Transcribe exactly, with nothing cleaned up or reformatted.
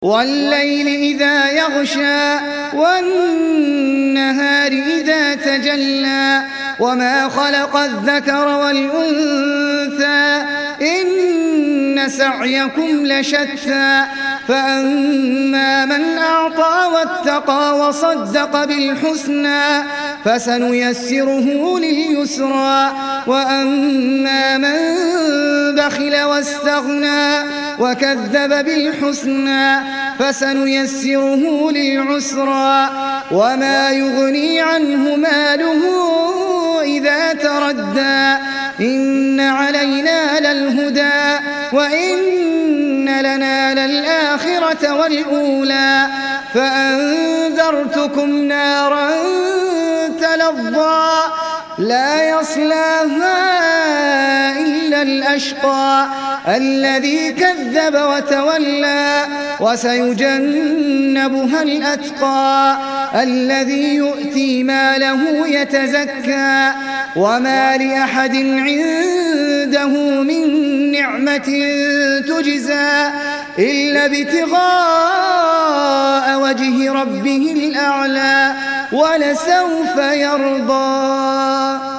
والليل إذا يغشى والنهار إذا تجلى وما خلق الذكر والأنثى إن سعيكم لشتى فأما من أعطى واتقى وصدق بالحسنى فسنيسره لليسرى وأما من بخل واستغنى وكذب بالحسنى فسنيسره للعسرى وما يغني عنه ماله إذا تردى إن علينا للهدى وإن لنا للآخرة والأولى فأنذرتكم نارا تلظى لا يصلاها إلا الأشقى الذي كذب وتولى وسيجنبها الأتقى الذي يؤتي ماله يتزكى وما لأحد عنده من نعمة تجزى إلا ابتغاء وجه ربه الأعلى ولسوف يرضى.